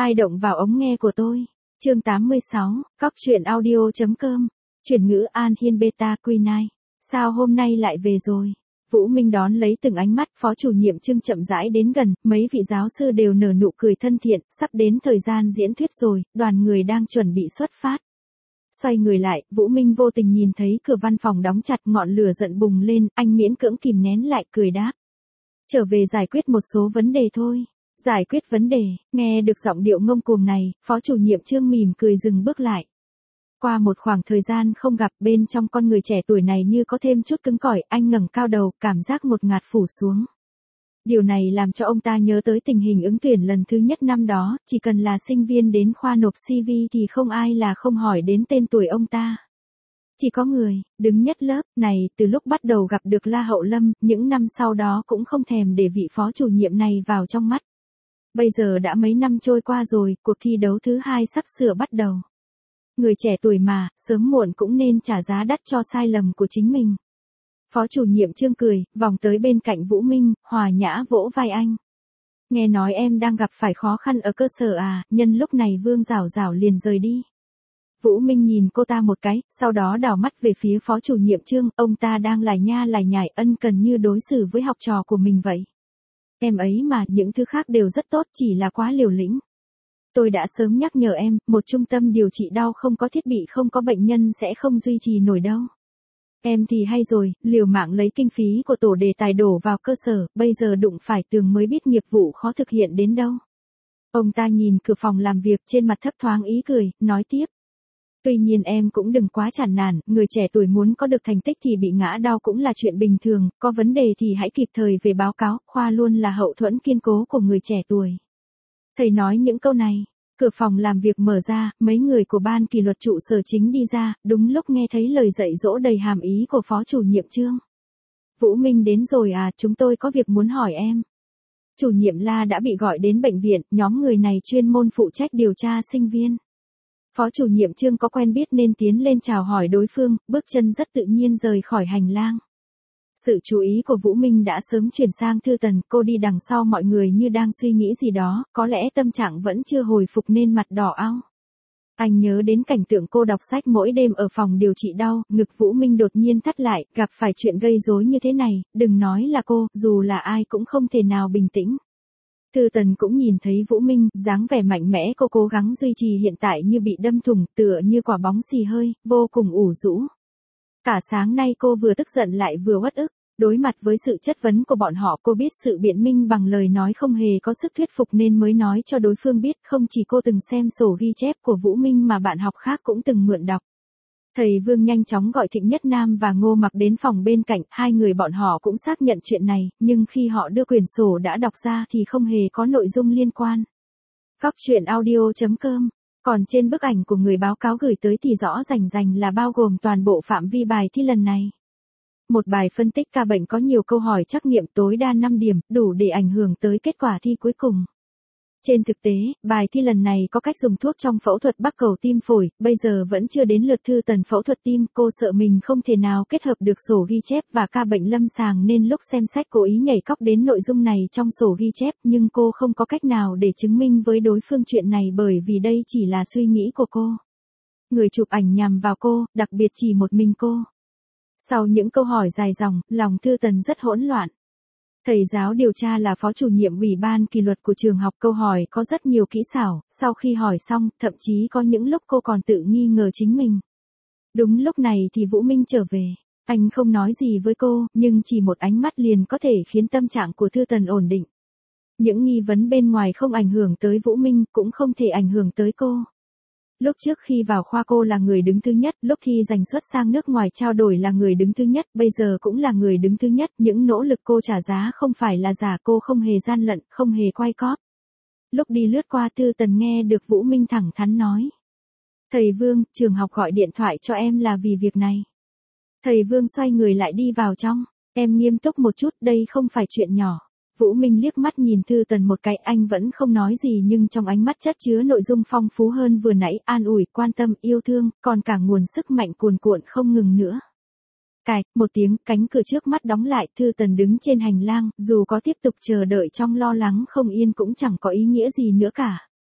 Ai động vào ống nghe của tôi? Chương 86, Cóc truyện audio.com. Chuyển ngữ An Hiên Beta Q9. Sao hôm nay lại về rồi? Vũ Minh đón lấy từng ánh mắt, phó chủ nhiệm Trương chậm rãi đến gần, mấy vị giáo sư đều nở nụ cười thân thiện, sắp đến thời gian diễn thuyết rồi, đoàn người đang chuẩn bị xuất phát. Xoay người lại, Vũ Minh vô tình nhìn thấy cửa văn phòng đóng chặt, ngọn lửa giận bùng lên, anh miễn cưỡng kìm nén lại, cười đáp. Trở về giải quyết một số vấn đề thôi. Giải quyết vấn đề, nghe được giọng điệu ngông cuồng này, phó chủ nhiệm Trương mỉm cười dừng bước lại. Qua một khoảng thời gian không gặp, bên trong con người trẻ tuổi này như có thêm chút cứng cỏi, anh ngẩng cao đầu, cảm giác ngột ngạt phủ xuống. Điều này làm cho ông ta nhớ tới tình hình ứng tuyển lần thứ nhất năm đó, chỉ cần là sinh viên đến khoa nộp CV thì không ai là không hỏi đến tên tuổi ông ta. Chỉ có người, đứng nhất lớp, này, từ lúc bắt đầu gặp được La Hậu Lâm, những năm sau đó cũng không thèm để vị phó chủ nhiệm này vào trong mắt. Bây giờ đã mấy năm trôi qua rồi, cuộc thi đấu thứ 2 sắp sửa bắt đầu. Người trẻ tuổi mà, sớm muộn cũng nên trả giá đắt cho sai lầm của chính mình. Phó chủ nhiệm Trương cười, vòng tới bên cạnh Vũ Minh, hòa nhã vỗ vai anh. Nghe nói em đang gặp phải khó khăn ở cơ sở à, nhân lúc này Vương Giảo Giảo liền rời đi. Vũ Minh nhìn cô ta một cái, sau đó đảo mắt về phía phó chủ nhiệm Trương, ông ta đang lải nha lải nhải ân cần như đối xử với học trò của mình vậy. Em ấy mà, những thứ khác đều rất tốt, chỉ là quá liều lĩnh. Tôi đã sớm nhắc nhở em, một trung tâm điều trị đau không có thiết bị không có bệnh nhân sẽ không duy trì nổi đâu. Em thì hay rồi, liều mạng lấy kinh phí của tổ đề tài đổ vào cơ sở, bây giờ đụng phải tường mới biết nghiệp vụ khó thực hiện đến đâu. Ông ta nhìn cửa phòng làm việc, trên mặt thấp thoáng ý cười, nói tiếp. Tuy nhiên em cũng đừng quá chản nản, người trẻ tuổi muốn có được thành tích thì bị ngã đau cũng là chuyện bình thường, có vấn đề thì hãy kịp thời về báo cáo, khoa luôn là hậu thuẫn kiên cố của người trẻ tuổi. Thầy nói những câu này, cửa phòng làm việc mở ra, mấy người của ban kỷ luật trụ sở chính đi ra, đúng lúc nghe thấy lời dạy dỗ đầy hàm ý của phó chủ nhiệm Trương. Vũ Minh đến rồi à, chúng tôi có việc muốn hỏi em. Chủ nhiệm La đã bị gọi đến bệnh viện, nhóm người này chuyên môn phụ trách điều tra sinh viên. Phó chủ nhiệm Trương có quen biết nên tiến lên chào hỏi đối phương, bước chân rất tự nhiên rời khỏi hành lang. Sự chú ý của Vũ Minh đã sớm chuyển sang Thư Tần, cô đi đằng sau mọi người như đang suy nghĩ gì đó, có lẽ tâm trạng vẫn chưa hồi phục nên mặt đỏ ao. Anh nhớ đến cảnh tượng cô đọc sách mỗi đêm ở phòng điều trị đau, ngực Vũ Minh đột nhiên thắt lại, gặp phải chuyện gây rối như thế này, đừng nói là cô, dù là ai cũng không thể nào bình tĩnh. Thư Tần cũng nhìn thấy Vũ Minh, dáng vẻ mạnh mẽ cô cố gắng duy trì hiện tại như bị đâm thủng, tựa như quả bóng xì hơi, vô cùng ủ rũ. Cả sáng nay cô vừa tức giận lại vừa uất ức, đối mặt với sự chất vấn của bọn họ cô biết sự biện minh bằng lời nói không hề có sức thuyết phục nên mới nói cho đối phương biết không chỉ cô từng xem sổ ghi chép của Vũ Minh mà bạn học khác cũng từng mượn đọc. Thầy Vương nhanh chóng gọi Thịnh Nhất Nam và Ngô Mặc đến phòng bên cạnh, hai người bọn họ cũng xác nhận chuyện này, nhưng khi họ đưa quyển sổ đã đọc ra thì không hề có nội dung liên quan. Cóc truyện audio.com. Còn trên bức ảnh của người báo cáo gửi tới thì rõ rành rành là bao gồm toàn bộ phạm vi bài thi lần này. Một bài phân tích ca bệnh có nhiều câu hỏi trắc nghiệm tối đa 5 điểm, đủ để ảnh hưởng tới kết quả thi cuối cùng. Trên thực tế, bài thi lần này có cách dùng thuốc trong phẫu thuật bắc cầu tim phổi, bây giờ vẫn chưa đến lượt Thư Tần phẫu thuật tim, cô sợ mình không thể nào kết hợp được sổ ghi chép và ca bệnh lâm sàng nên lúc xem sách cố ý nhảy cóc đến nội dung này trong sổ ghi chép, nhưng cô không có cách nào để chứng minh với đối phương chuyện này bởi vì đây chỉ là suy nghĩ của cô. Người chụp ảnh nhằm vào cô, đặc biệt chỉ một mình cô. Sau những câu hỏi dài dòng, lòng Thư Tần rất hỗn loạn. Thầy giáo điều tra là phó chủ nhiệm ủy ban kỷ luật của trường học, câu hỏi có rất nhiều kỹ xảo, sau khi hỏi xong, thậm chí có những lúc cô còn tự nghi ngờ chính mình. Đúng lúc này thì Vũ Minh trở về, anh không nói gì với cô, nhưng chỉ một ánh mắt liền có thể khiến tâm trạng của Thư Tần ổn định. Những nghi vấn bên ngoài không ảnh hưởng tới Vũ Minh, cũng không thể ảnh hưởng tới cô. Lúc trước khi vào khoa cô là người đứng thứ nhất, lúc thi giành suất sang nước ngoài trao đổi là người đứng thứ nhất, bây giờ cũng là người đứng thứ nhất, những nỗ lực cô trả giá không phải là giả, cô không hề gian lận, không hề quay cóp. Lúc đi lướt qua Thư Tần nghe được Vũ Minh thẳng thắn nói. Thầy Vương, trường học gọi điện thoại cho em là vì việc này. Thầy Vương xoay người lại đi vào trong, em nghiêm túc một chút, đây không phải chuyện nhỏ. Vũ Minh liếc mắt nhìn Thư Tần một cái, anh vẫn không nói gì nhưng trong ánh mắt chất chứa nội dung phong phú hơn vừa nãy, an ủi, quan tâm, yêu thương, còn cả nguồn sức mạnh cuồn cuộn không ngừng nữa. Cạch, một tiếng, cánh cửa trước mắt đóng lại, Thư Tần đứng trên hành lang, dù có tiếp tục chờ đợi trong lo lắng không yên cũng chẳng có ý nghĩa gì nữa cả.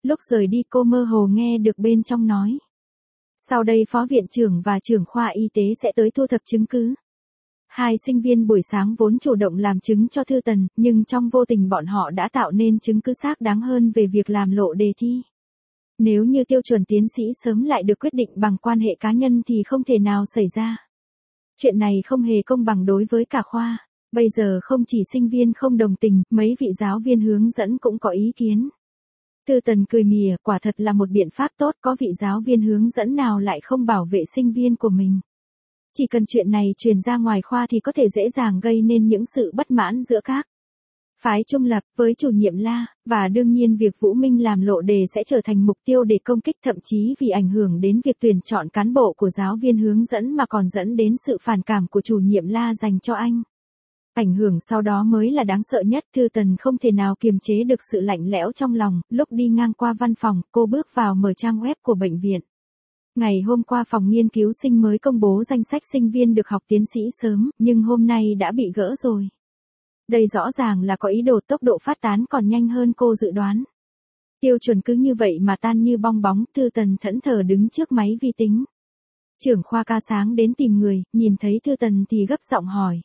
Lúc rời đi cô mơ hồ nghe được bên trong nói. Sau đây phó viện trưởng và trưởng khoa y tế sẽ tới thu thập chứng cứ. Hai sinh viên buổi sáng vốn chủ động làm chứng cho Thư Tần, nhưng trong vô tình bọn họ đã tạo nên chứng cứ xác đáng hơn về việc làm lộ đề thi. Nếu như tiêu chuẩn tiến sĩ sớm lại được quyết định bằng quan hệ cá nhân thì không thể nào xảy ra. Chuyện này không hề công bằng đối với cả khoa. Bây giờ không chỉ sinh viên không đồng tình, mấy vị giáo viên hướng dẫn cũng có ý kiến. Thư Tần cười mỉa, quả thật là một biện pháp tốt, có vị giáo viên hướng dẫn nào lại không bảo vệ sinh viên của mình. Chỉ cần chuyện này truyền ra ngoài khoa thì có thể dễ dàng gây nên những sự bất mãn giữa các phái trung lập với chủ nhiệm La, và đương nhiên việc Vũ Minh làm lộ đề sẽ trở thành mục tiêu để công kích, thậm chí vì ảnh hưởng đến việc tuyển chọn cán bộ của giáo viên hướng dẫn mà còn dẫn đến sự phản cảm của chủ nhiệm La dành cho anh. Ảnh hưởng sau đó mới là đáng sợ nhất. Thư Tần không thể nào kiềm chế được sự lạnh lẽo trong lòng, lúc đi ngang qua văn phòng, cô bước vào mở trang web của bệnh viện. Ngày hôm qua phòng nghiên cứu sinh mới công bố danh sách sinh viên được học tiến sĩ sớm, nhưng hôm nay đã bị gỡ rồi. Đây rõ ràng là có ý đồ, tốc độ phát tán còn nhanh hơn cô dự đoán. Tiêu chuẩn cứ như vậy mà tan như bong bóng. Thư Tần thẫn thờ đứng trước máy vi tính. Trưởng khoa ca sáng đến tìm người, nhìn thấy Thư Tần thì gấp giọng hỏi.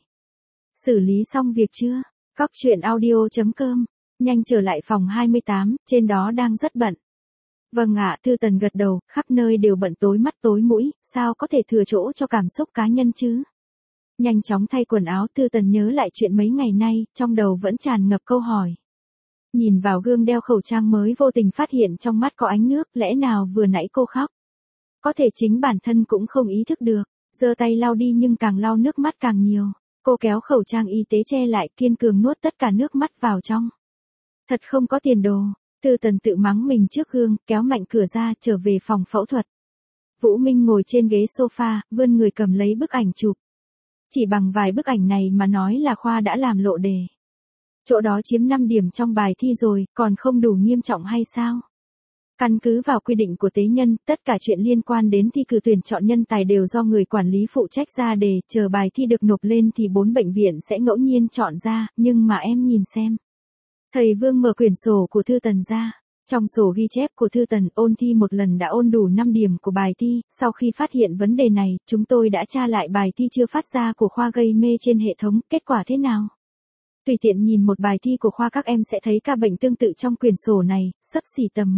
Xử lý xong việc chưa? Cóc truyện audio.com. Nhanh trở lại phòng 28, trên đó đang rất bận. Vâng ạ, Thư Tần gật đầu, khắp nơi đều bận tối mắt tối mũi, sao có thể thừa chỗ cho cảm xúc cá nhân chứ? Nhanh chóng thay quần áo, Thư Tần nhớ lại chuyện mấy ngày nay, trong đầu vẫn tràn ngập câu hỏi. Nhìn vào gương đeo khẩu trang mới vô tình phát hiện trong mắt có ánh nước, lẽ nào vừa nãy cô khóc? Có thể chính bản thân cũng không ý thức được, giơ tay lau đi nhưng càng lau nước mắt càng nhiều. Cô kéo khẩu trang y tế che lại, kiên cường nuốt tất cả nước mắt vào trong. Thật không có tiền đồ. Thư Tần tự mắng mình trước gương, kéo mạnh cửa ra, trở về phòng phẫu thuật. Vũ Minh ngồi trên ghế sofa, vươn người cầm lấy bức ảnh chụp. Chỉ bằng vài bức ảnh này mà nói là khoa đã làm lộ đề. Chỗ đó chiếm 5 điểm trong bài thi rồi, còn không đủ nghiêm trọng hay sao? Căn cứ vào quy định của tế nhân, tất cả chuyện liên quan đến thi cử tuyển chọn nhân tài đều do người quản lý phụ trách ra đề, chờ bài thi được nộp lên thì 4 bệnh viện sẽ ngẫu nhiên chọn ra, nhưng mà em nhìn xem. Thầy Vương mở quyển sổ của Thư Tần ra. Trong sổ ghi chép của Thư Tần, ôn thi một lần đã ôn đủ 5 điểm của bài thi, sau khi phát hiện vấn đề này, chúng tôi đã tra lại bài thi chưa phát ra của khoa gây mê trên hệ thống, kết quả thế nào? Tùy tiện nhìn một bài thi của khoa các em sẽ thấy ca bệnh tương tự trong quyển sổ này, xấp xỉ tầm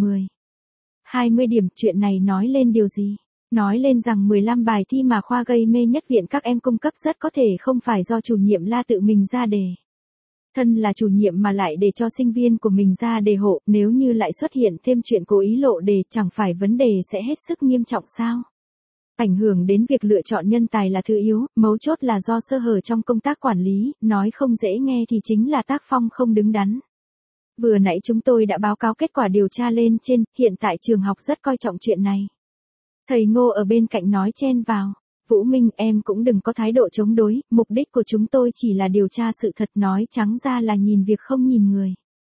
20 điểm. Chuyện này nói lên điều gì? Nói lên rằng 15 bài thi mà khoa gây mê nhất viện các em cung cấp rất có thể không phải do chủ nhiệm La tự mình ra đề. Thân là chủ nhiệm mà lại để cho sinh viên của mình ra đề hộ, nếu như lại xuất hiện thêm chuyện cố ý lộ đề, chẳng phải vấn đề sẽ hết sức nghiêm trọng sao? Ảnh hưởng đến việc lựa chọn nhân tài là thứ yếu, mấu chốt là do sơ hở trong công tác quản lý, nói không dễ nghe thì chính là tác phong không đứng đắn. Vừa nãy chúng tôi đã báo cáo kết quả điều tra lên trên, hiện tại trường học rất coi trọng chuyện này. Thầy Ngô ở bên cạnh nói chen vào. Vũ Minh, em cũng đừng có thái độ chống đối, mục đích của chúng tôi chỉ là điều tra sự thật, nói trắng ra là nhìn việc không nhìn người.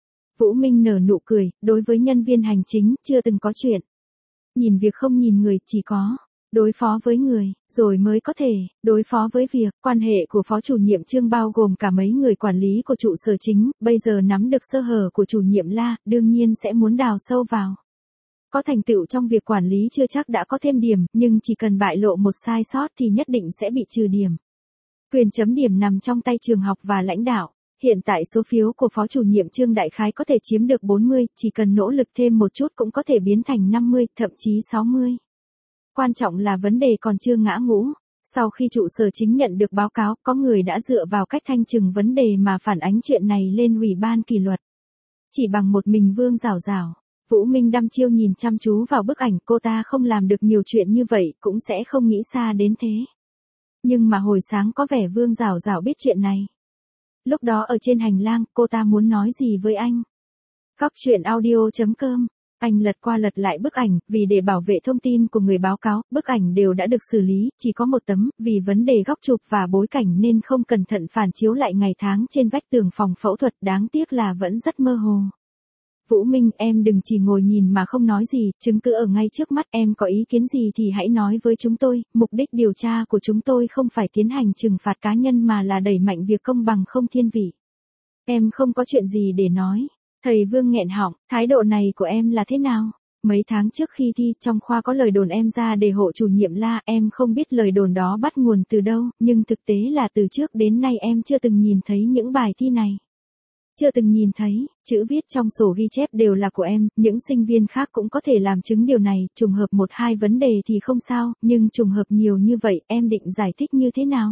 Vũ Minh nở nụ cười, đối với nhân viên hành chính, chưa từng có chuyện. Nhìn việc không nhìn người, chỉ có đối phó với người, rồi mới có thể đối phó với việc. Quan hệ của phó chủ nhiệm Trương bao gồm cả mấy người quản lý của trụ sở chính, bây giờ nắm được sơ hở của chủ nhiệm La, đương nhiên sẽ muốn đào sâu vào. Có thành tựu trong việc quản lý chưa chắc đã có thêm điểm, nhưng chỉ cần bại lộ một sai sót thì nhất định sẽ bị trừ điểm. Quyền chấm điểm nằm trong tay trường học và lãnh đạo. Hiện tại số phiếu của phó chủ nhiệm Trương đại khái có thể chiếm được 40, chỉ cần nỗ lực thêm một chút cũng có thể biến thành 50, thậm chí 60. Quan trọng là vấn đề còn chưa ngã ngũ. Sau khi trụ sở chính nhận được báo cáo, có người đã dựa vào cách thanh trừng vấn đề mà phản ánh chuyện này lên ủy ban kỷ luật. Chỉ bằng một mình Vương Giảo Giảo. Vũ Minh đăm chiêu nhìn chăm chú vào bức ảnh, cô ta không làm được nhiều chuyện như vậy, cũng sẽ không nghĩ xa đến thế. Nhưng mà hồi sáng có vẻ Vương Giảo Giảo biết chuyện này. Lúc đó ở trên hành lang, cô ta muốn nói gì với anh? Cóc truyện audio.com. Anh lật qua lật lại bức ảnh, vì để bảo vệ thông tin của người báo cáo, bức ảnh đều đã được xử lý, chỉ có một tấm, vì vấn đề góc chụp và bối cảnh nên không cẩn thận phản chiếu lại ngày tháng trên vách tường phòng phẫu thuật, đáng tiếc là vẫn rất mơ hồ. Vũ Minh, em đừng chỉ ngồi nhìn mà không nói gì, chứng cứ ở ngay trước mắt, em có ý kiến gì thì hãy nói với chúng tôi, mục đích điều tra của chúng tôi không phải tiến hành trừng phạt cá nhân mà là đẩy mạnh việc công bằng không thiên vị. Em không có chuyện gì để nói. Thầy Vương nghẹn họng, thái độ này của em là thế nào? Mấy tháng trước khi thi, trong khoa có lời đồn em ra để hộ chủ nhiệm La, em không biết lời đồn đó bắt nguồn từ đâu, nhưng thực tế là từ trước đến nay em chưa từng nhìn thấy những bài thi này. Chưa từng nhìn thấy, chữ viết trong sổ ghi chép đều là của em, những sinh viên khác cũng có thể làm chứng điều này, trùng hợp một hai vấn đề thì không sao, nhưng trùng hợp nhiều như vậy, em định giải thích như thế nào?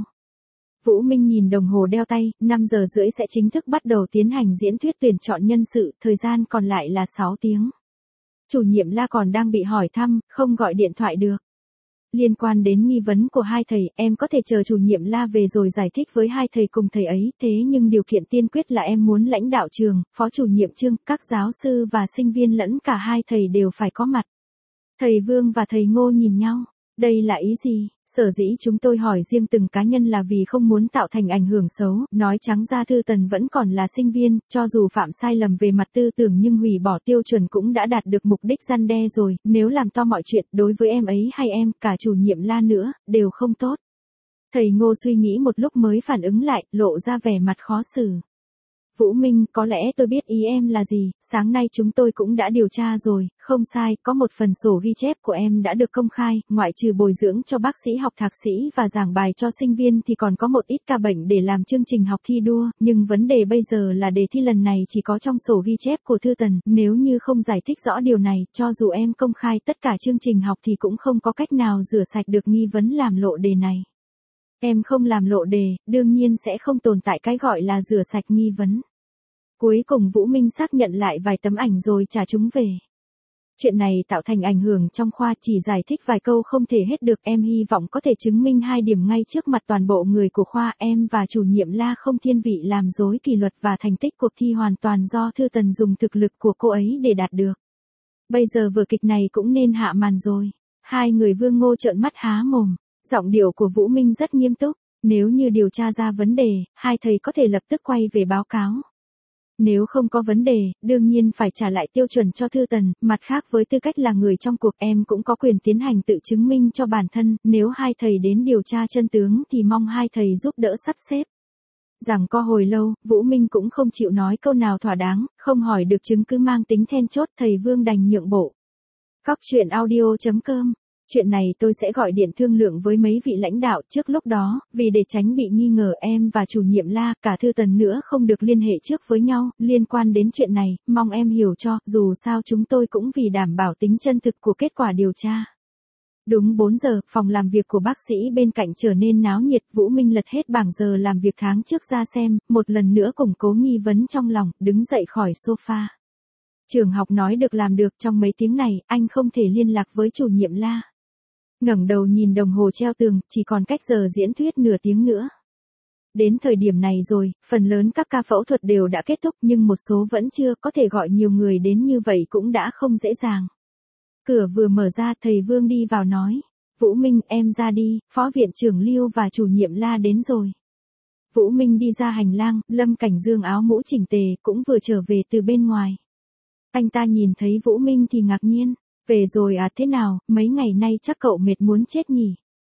Vũ Minh nhìn đồng hồ đeo tay, 5 giờ rưỡi sẽ chính thức bắt đầu tiến hành diễn thuyết tuyển chọn nhân sự, thời gian còn lại là 6 tiếng. Chủ nhiệm La còn đang bị hỏi thăm, không gọi điện thoại được. Liên quan đến nghi vấn của hai thầy, em có thể chờ chủ nhiệm La về rồi giải thích với hai thầy cùng thầy ấy, thế nhưng điều kiện tiên quyết là em muốn lãnh đạo trường, phó chủ nhiệm Trương, các giáo sư và sinh viên lẫn cả hai thầy đều phải có mặt. Thầy Vương và thầy Ngô nhìn nhau. Đây là ý gì? Sở dĩ chúng tôi hỏi riêng từng cá nhân là vì không muốn tạo thành ảnh hưởng xấu, nói trắng ra Thư Tần vẫn còn là sinh viên, cho dù phạm sai lầm về mặt tư tưởng nhưng hủy bỏ tiêu chuẩn cũng đã đạt được mục đích răn đe rồi, nếu làm to mọi chuyện đối với em ấy hay em, cả chủ nhiệm La nữa, đều không tốt. Thầy Ngô suy nghĩ một lúc mới phản ứng lại, lộ ra vẻ mặt khó xử. Vũ Minh, có lẽ tôi biết ý em là gì, sáng nay chúng tôi cũng đã điều tra rồi, không sai, có một phần sổ ghi chép của em đã được công khai, ngoại trừ bồi dưỡng cho bác sĩ học thạc sĩ và giảng bài cho sinh viên thì còn có một ít ca bệnh để làm chương trình học thi đua, nhưng vấn đề bây giờ là đề thi lần này chỉ có trong sổ ghi chép của Thư Tần, nếu như không giải thích rõ điều này, cho dù em công khai tất cả chương trình học thì cũng không có cách nào rửa sạch được nghi vấn làm lộ đề này. Em không làm lộ đề, đương nhiên sẽ không tồn tại cái gọi là rửa sạch nghi vấn. Cuối cùng Vũ Minh xác nhận lại vài tấm ảnh rồi trả chúng về. Chuyện này tạo thành ảnh hưởng trong khoa, chỉ giải thích vài câu không thể hết được, em hy vọng có thể chứng minh 2 điểm ngay trước mặt toàn bộ người của khoa, em và chủ nhiệm La không thiên vị làm rối kỷ luật và thành tích cuộc thi hoàn toàn do Thư Tần dùng thực lực của cô ấy để đạt được. Bây giờ vở kịch này cũng nên hạ màn rồi. Hai người Vương Ngô trợn mắt há mồm. Giọng điệu của Vũ Minh rất nghiêm túc, nếu như điều tra ra vấn đề, hai thầy có thể lập tức quay về báo cáo. Nếu không có vấn đề, đương nhiên phải trả lại tiêu chuẩn cho Thư Tần, mặt khác với tư cách là người trong cuộc em cũng có quyền tiến hành tự chứng minh cho bản thân, nếu hai thầy đến điều tra chân tướng thì mong hai thầy giúp đỡ sắp xếp. Rằng co hồi lâu, Vũ Minh cũng không chịu nói câu nào thỏa đáng, không hỏi được chứng cứ mang tính then chốt, thầy Vương đành nhượng bộ. Cóc truyện audio.com. Chuyện này tôi sẽ gọi điện thương lượng với mấy vị lãnh đạo trước lúc đó, vì để tránh bị nghi ngờ em và chủ nhiệm La, cả Thư Tần nữa không được liên hệ trước với nhau, liên quan đến chuyện này, mong em hiểu cho, dù sao chúng tôi cũng vì đảm bảo tính chân thực của kết quả điều tra. Đúng 4 giờ, phòng làm việc của bác sĩ bên cạnh trở nên náo nhiệt, Vũ Minh lật hết bảng giờ làm việc tháng trước ra xem, một lần nữa củng cố nghi vấn trong lòng, đứng dậy khỏi sofa. Trường học nói được làm được, trong mấy tiếng này, anh không thể liên lạc với chủ nhiệm La. Ngẩng đầu nhìn đồng hồ treo tường, chỉ còn cách giờ diễn thuyết nửa tiếng nữa. Đến thời điểm này rồi, phần lớn các ca phẫu thuật đều đã kết thúc nhưng một số vẫn chưa, có thể gọi nhiều người đến như vậy cũng đã không dễ dàng. Cửa vừa mở ra, thầy Vương đi vào nói, Vũ Minh em ra đi, phó viện trưởng Lưu và chủ nhiệm La đến rồi. Vũ Minh đi ra hành lang, Lâm Cảnh Dương áo mũ chỉnh tề, cũng vừa trở về từ bên ngoài. Anh ta nhìn thấy Vũ Minh thì ngạc nhiên. Về rồi à, thế nào, mấy ngày nay chắc cậu mệt muốn chết nhỉ?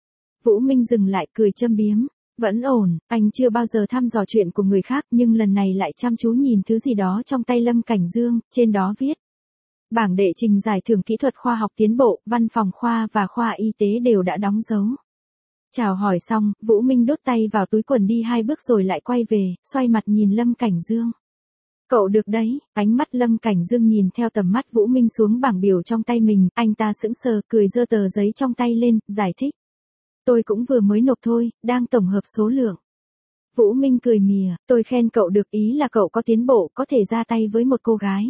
Vũ Minh dừng lại cười châm biếm. Vẫn ổn, anh chưa bao giờ thăm dò chuyện của người khác nhưng lần này lại chăm chú nhìn thứ gì đó trong tay Lâm Cảnh Dương, trên đó viết. Bảng đệ trình giải thưởng kỹ thuật khoa học tiến bộ, văn phòng khoa và khoa y tế đều đã đóng dấu. Chào hỏi xong, Vũ Minh đút tay vào túi quần đi 2 bước rồi lại quay về, xoay mặt nhìn Lâm Cảnh Dương. Cậu được đấy, ánh mắt Lâm Cảnh Dương nhìn theo tầm mắt Vũ Minh xuống bảng biểu trong tay mình, anh ta sững sờ, cười giơ tờ giấy trong tay lên, giải thích. Tôi cũng vừa mới nộp thôi, đang tổng hợp số lượng. Vũ Minh cười mỉa, tôi khen cậu được, ý là cậu có tiến bộ, có thể ra tay với một cô gái.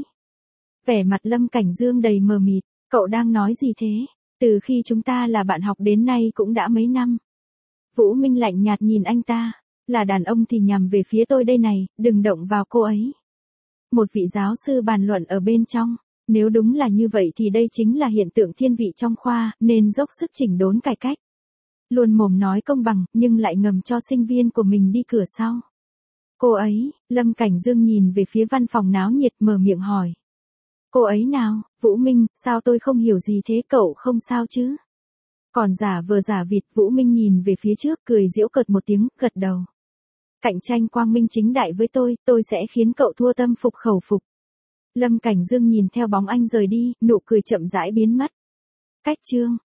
Vẻ mặt Lâm Cảnh Dương đầy mờ mịt, cậu đang nói gì thế? Từ khi chúng ta là bạn học đến nay cũng đã mấy năm. Vũ Minh lạnh nhạt nhìn anh ta, là đàn ông thì nhằm về phía tôi đây này, đừng động vào cô ấy. Một vị giáo sư bàn luận ở bên trong, nếu đúng là như vậy thì đây chính là hiện tượng thiên vị trong khoa, nên dốc sức chỉnh đốn cải cách. Luôn mồm nói công bằng, nhưng lại ngầm cho sinh viên của mình đi cửa sau. Cô ấy, Lâm Cảnh Dương nhìn về phía văn phòng náo nhiệt mở miệng hỏi. Cô ấy nào, Vũ Minh, sao tôi không hiểu gì thế, cậu không sao chứ? Còn giả vờ giả vịt, Vũ Minh nhìn về phía trước cười giễu cợt một tiếng, gật đầu. Cạnh tranh quang minh chính đại với tôi sẽ khiến cậu thua tâm phục khẩu phục. Lâm Cảnh Dương nhìn theo bóng anh rời đi, nụ cười chậm rãi biến mất. Cách chương